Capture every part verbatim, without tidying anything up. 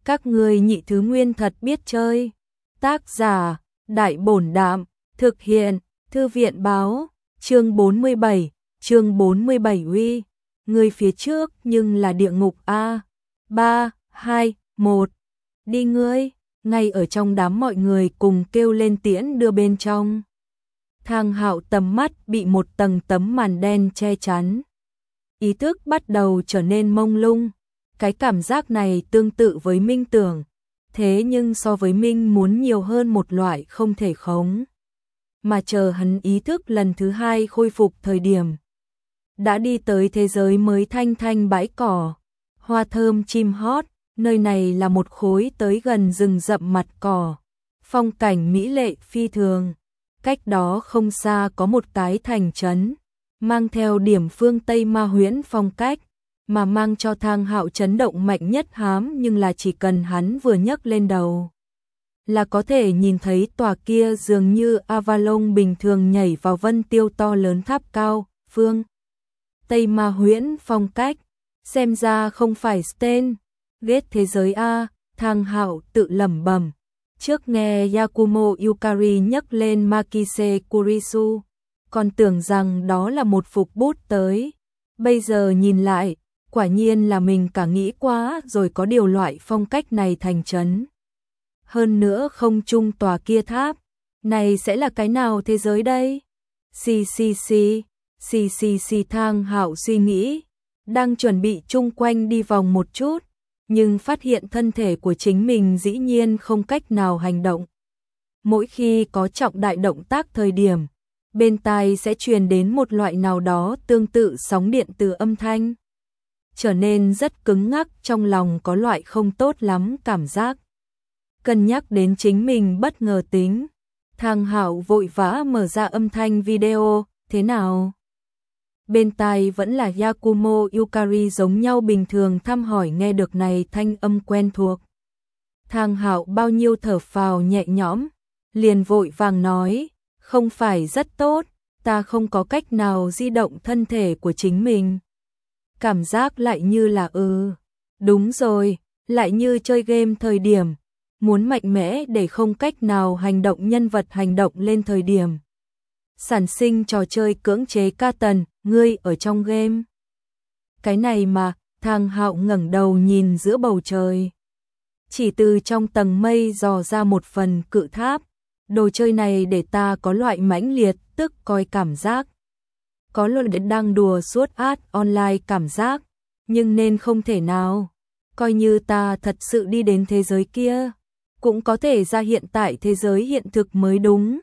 Các ngươi nhị thứ nguyên thật biết chơi. Tác giả, Đại Bổn Đạm, thực hiện, Thư viện Báo, chương bốn mươi bảy, chương bốn mươi bảy uy, người phía trước nhưng là địa ngục a. ba, hai, một, đi ngươi, ngay ở trong đám mọi người cùng kêu lên tiễn đưa bên trong. Thang Hạo tầm mắt bị một tầng tấm màn đen che chắn. Ý thức bắt đầu trở nên mông lung. Cái cảm giác này tương tự với minh tưởng, thế nhưng so với minh muốn nhiều hơn một loại không thể khống. Mà chờ hắn ý thức lần thứ hai khôi phục thời điểm, đã đi tới thế giới mới thanh thanh bãi cỏ, hoa thơm chim hót, nơi này là một khối tới gần rừng rậm mặt cỏ, phong cảnh mỹ lệ phi thường. Cách đó không xa có một cái thành trấn, mang theo điểm phương Tây ma huyễn phong cách, mà mang cho Thang Hạo chấn động mạnh nhất hám nhưng là chỉ cần hắn vừa nhấc lên đầu là có thể nhìn thấy tòa kia dường như Avalon bình thường nhảy vào vân tiêu to lớn tháp cao, phương Tây ma huyễn phong cách, xem ra không phải Sten, ghét thế giới a, Thang Hạo tự lẩm bẩm. Trước nghe Yakumo Yukari nhắc lên Makise Kurisu, còn tưởng rằng đó là một phục bút tới. Bây giờ nhìn lại, quả nhiên là mình cả nghĩ quá rồi, có điều loại phong cách này thành trấn. Hơn nữa không chung tòa kia tháp, này sẽ là cái nào thế giới đây? Xì xì xì, xì xì xì Thang Hạo suy nghĩ, đang chuẩn bị chung quanh đi vòng một chút, nhưng phát hiện thân thể của chính mình dĩ nhiên không cách nào hành động. Mỗi khi có trọng đại động tác thời điểm, bên tai sẽ truyền đến một loại nào đó tương tự sóng điện từ âm thanh, trở nên rất cứng ngắc, trong lòng có loại không tốt lắm cảm giác. Cân nhắc đến chính mình bất ngờ tính, Thang Hạo vội vã mở ra âm thanh video, thế nào? Bên tai vẫn là Yakumo Yukari giống nhau bình thường thăm hỏi, nghe được này thanh âm quen thuộc. Thang Hạo bao nhiêu thở phào nhẹ nhõm, liền vội vàng nói, không phải rất tốt, ta không có cách nào di động thân thể của chính mình. Cảm giác lại như là ừ, đúng rồi, lại như chơi game thời điểm, muốn mạnh mẽ để không cách nào hành động nhân vật hành động lên thời điểm. Sản sinh trò chơi cưỡng chế ca tần, ngươi ở trong game. Cái này mà, Thang Hạo ngẩng đầu nhìn giữa bầu trời. Chỉ từ trong tầng mây dò ra một phần cự tháp, đồ chơi này để ta có loại mãnh liệt tức coi cảm giác. Có luôn đang đùa suốt át online cảm giác, nhưng nên không thể nào. Coi như ta thật sự đi đến thế giới kia, cũng có thể ra hiện tại thế giới hiện thực mới đúng.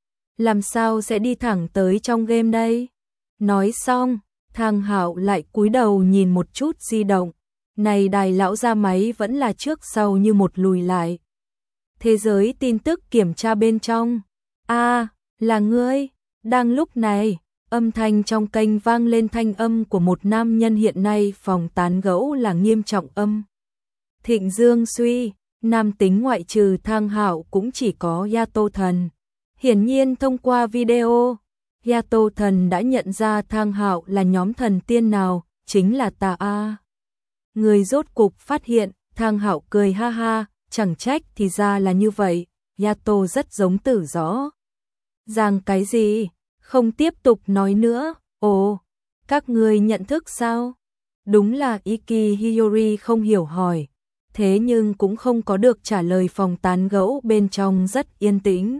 Làm sao sẽ đi thẳng tới trong game đây? Nói xong, Thang Hạo lại cúi đầu nhìn một chút di động. Này đài lão ra máy vẫn là trước sau như một lùi lại. Thế giới tin tức kiểm tra bên trong. A, là ngươi. Đang lúc này, âm thanh trong kênh vang lên, thanh âm của một nam nhân hiện nay phòng tán gẫu là nghiêm trọng âm. Thịnh Dương suy, nam tính ngoại trừ Thang Hạo cũng chỉ có Yato Thần. Hiển nhiên thông qua video, Yato Thần đã nhận ra Thang Hạo là nhóm thần tiên nào, chính là ta a. Người rốt cục phát hiện, Thang Hạo cười ha ha, chẳng trách thì ra là như vậy, Yato rất giống Tử rõ. Rằng cái gì? Không tiếp tục nói nữa, ồ, các người nhận thức sao? Đúng là Iki Hiyori không hiểu hỏi, thế nhưng cũng không có được trả lời, phòng tán gẫu bên trong rất yên tĩnh.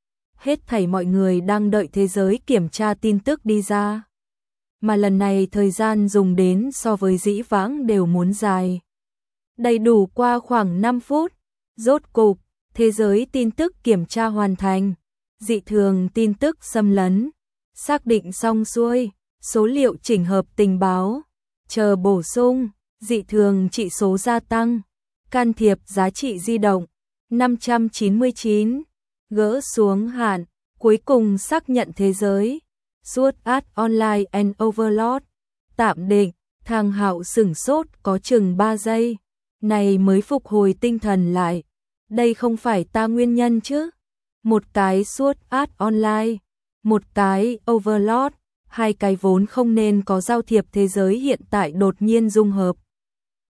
Hết thảy mọi người đang đợi thế giới kiểm tra tin tức đi ra. Mà lần này thời gian dùng đến so với dĩ vãng đều muốn dài. Đầy đủ qua khoảng năm phút, rốt cục, thế giới tin tức kiểm tra hoàn thành. Dị thường tin tức xâm lấn, xác định xong xuôi, số liệu chỉnh hợp tình báo, chờ bổ sung, dị thường trị số gia tăng, can thiệp giá trị di động, năm trăm chín mươi chín, gỡ xuống hạn, cuối cùng xác nhận thế giới, suốt ad online and overload, tạm định. Thang Hạo sửng sốt có chừng ba giây, này mới phục hồi tinh thần lại, đây không phải ta nguyên nhân chứ? Một cái suốt ad online, một cái overload, hai cái vốn không nên có giao thiệp thế giới hiện tại đột nhiên dung hợp.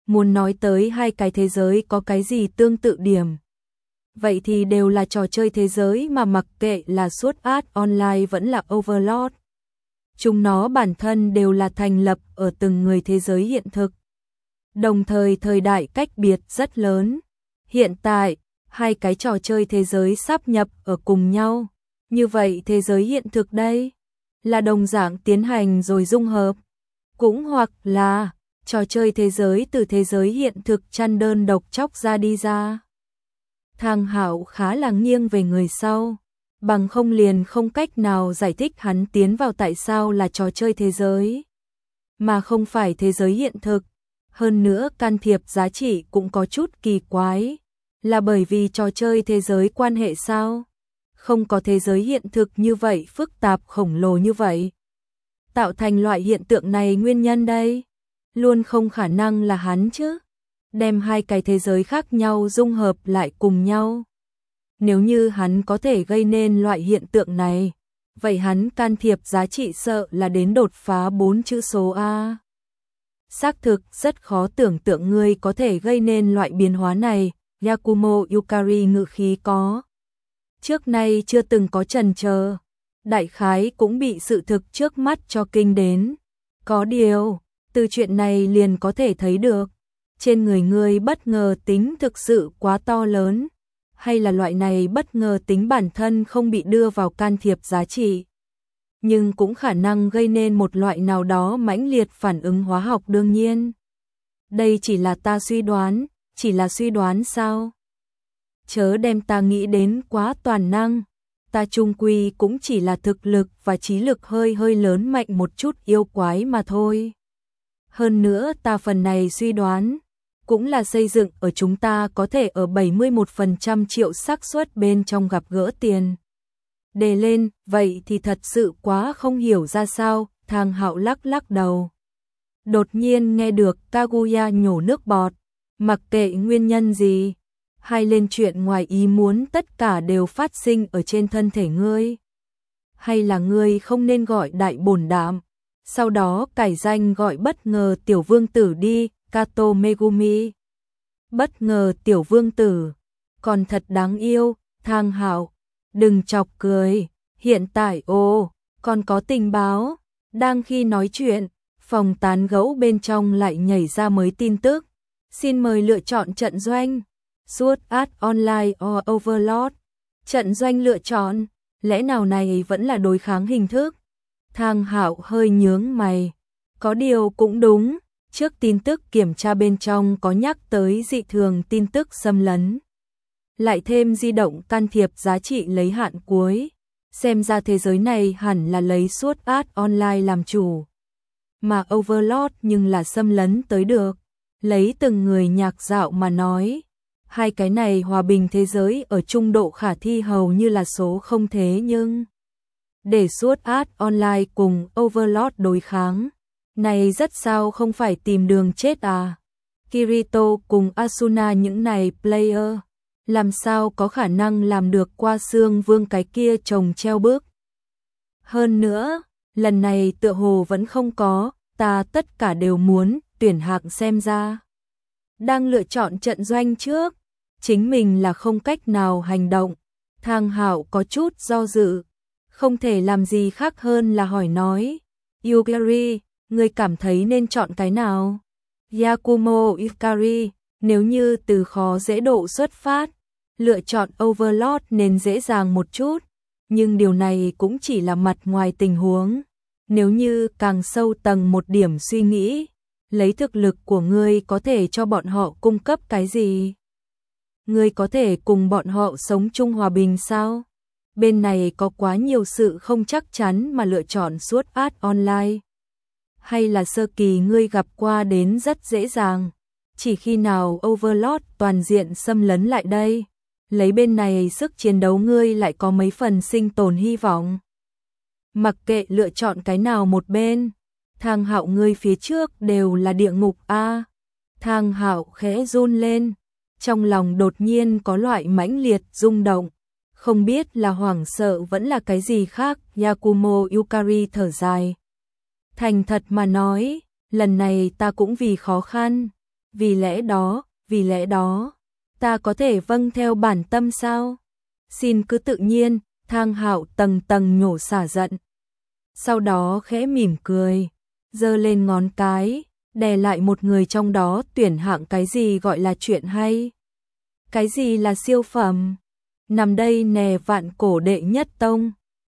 Muốn nói tới hai cái thế giới có cái gì tương tự điểm, vậy thì đều là trò chơi thế giới mà mặc kệ là Sword Art Online vẫn là Overlord. Chúng nó bản thân đều là thành lập ở từng người thế giới hiện thực. Đồng thời thời đại cách biệt rất lớn. Hiện tại, hai cái trò chơi thế giới sáp nhập ở cùng nhau. Như vậy thế giới hiện thực đây là đồng dạng tiến hành rồi dung hợp. Cũng hoặc là trò chơi thế giới từ thế giới hiện thực chăn đơn độc chóc ra đi ra. Thang Hạo khá là nghiêng về người sau, bằng không liền không cách nào giải thích hắn tiến vào tại sao là trò chơi thế giới, mà không phải thế giới hiện thực. Hơn nữa can thiệp giá trị cũng có chút kỳ quái, là bởi vì trò chơi thế giới quan hệ sao? Không có thế giới hiện thực như vậy phức tạp khổng lồ như vậy. Tạo thành loại hiện tượng này nguyên nhân đây, luôn không khả năng là hắn chứ. Đem hai cái thế giới khác nhau dung hợp lại cùng nhau. Nếu như hắn có thể gây nên loại hiện tượng này, vậy hắn can thiệp giá trị sợ là đến đột phá bốn chữ số A. Xác thực rất khó tưởng tượng ngươi có thể gây nên loại biến hóa này, Yakumo Yukari ngự khí có. Trước nay chưa từng có chần chờ, đại khái cũng bị sự thực trước mắt cho kinh đến. Có điều, từ chuyện này liền có thể thấy được, trên người ngươi bất ngờ tính thực sự quá to lớn, hay là loại này bất ngờ tính bản thân không bị đưa vào can thiệp giá trị, nhưng cũng khả năng gây nên một loại nào đó mãnh liệt phản ứng hóa học đương nhiên. Đây chỉ là ta suy đoán, chỉ là suy đoán sao? Chớ đem ta nghĩ đến quá toàn năng, ta chung quy cũng chỉ là thực lực và trí lực hơi hơi lớn mạnh một chút yêu quái mà thôi. Hơn nữa ta phần này suy đoán cũng là xây dựng ở chúng ta có thể ở bảy mươi mốt phần trăm triệu xác suất bên trong gặp gỡ tiền. Đề lên, vậy thì thật sự quá không hiểu ra sao, Thang Hạo lắc lắc đầu. Đột nhiên nghe được Kaguya nhổ nước bọt, mặc kệ nguyên nhân gì, hay lên chuyện ngoài ý muốn tất cả đều phát sinh ở trên thân thể ngươi. Hay là ngươi không nên gọi đại bổn đạm, sau đó cải danh gọi bất ngờ tiểu vương tử đi, Kato Megumi. Bất ngờ tiểu vương tử, còn thật đáng yêu, Thang Hạo, đừng chọc cười, hiện tại ô, còn có tình báo. Đang khi nói chuyện, phòng tán gẫu bên trong lại nhảy ra mới tin tức. Xin mời lựa chọn trận doanh, Sword Art Online or Overlord. Trận doanh lựa chọn, lẽ nào này vẫn là đối kháng hình thức? Thang Hạo hơi nhướng mày, có điều cũng đúng. Trước tin tức kiểm tra bên trong có nhắc tới dị thường tin tức xâm lấn. Lại thêm di động can thiệp giá trị lấy hạn cuối. Xem ra thế giới này hẳn là lấy Sword Art Online làm chủ. Mà Overlord nhưng là xâm lấn tới được. Lấy từng người nhạc dạo mà nói. Hai cái này hòa bình thế giới ở trung độ khả thi hầu như là số không thế nhưng. Để Sword Art Online cùng Overlord đối kháng. Này rất sao không phải tìm đường chết à? Kirito cùng Asuna những này player, làm sao có khả năng làm được qua xương vương cái kia trồng treo bước. Hơn nữa, lần này tựa hồ vẫn không có, ta tất cả đều muốn, tuyển hạng xem ra. Đang lựa chọn trận doanh trước, chính mình là không cách nào hành động. Thang Hạo có chút do dự, không thể làm gì khác hơn là hỏi nói. Yukari, ngươi cảm thấy nên chọn cái nào? Yakumo Yukari, nếu như từ khó dễ độ xuất phát, lựa chọn Overlord nên dễ dàng một chút, nhưng điều này cũng chỉ là mặt ngoài tình huống. Nếu như càng sâu tầng một điểm suy nghĩ, lấy thực lực của ngươi có thể cho bọn họ cung cấp cái gì? Ngươi có thể cùng bọn họ sống chung hòa bình sao? Bên này có quá nhiều sự không chắc chắn mà lựa chọn Sword Art Online. Hay là sơ kỳ ngươi gặp qua đến rất dễ dàng, chỉ khi nào Overlord toàn diện xâm lấn lại đây, lấy bên này sức chiến đấu ngươi lại có mấy phần sinh tồn hy vọng. Mặc kệ lựa chọn cái nào một bên, Thang Hạo ngươi phía trước đều là địa ngục a. Thang Hạo khẽ run lên, trong lòng đột nhiên có loại mãnh liệt rung động, không biết là hoảng sợ vẫn là cái gì khác. Yakumo Yukari thở dài. Thành thật mà nói, lần này ta cũng vì khó khăn, vì lẽ đó, vì lẽ đó, ta có thể vâng theo bản tâm sao? Xin cứ tự nhiên, Thang Hạo tầng tầng nhổ xả giận. Sau đó khẽ mỉm cười, giơ lên ngón cái, đè lại một người trong đó tuyển hạng cái gì gọi là chuyện hay. Cái gì là siêu phẩm? Nằm đây nè vạn cổ đệ nhất tông.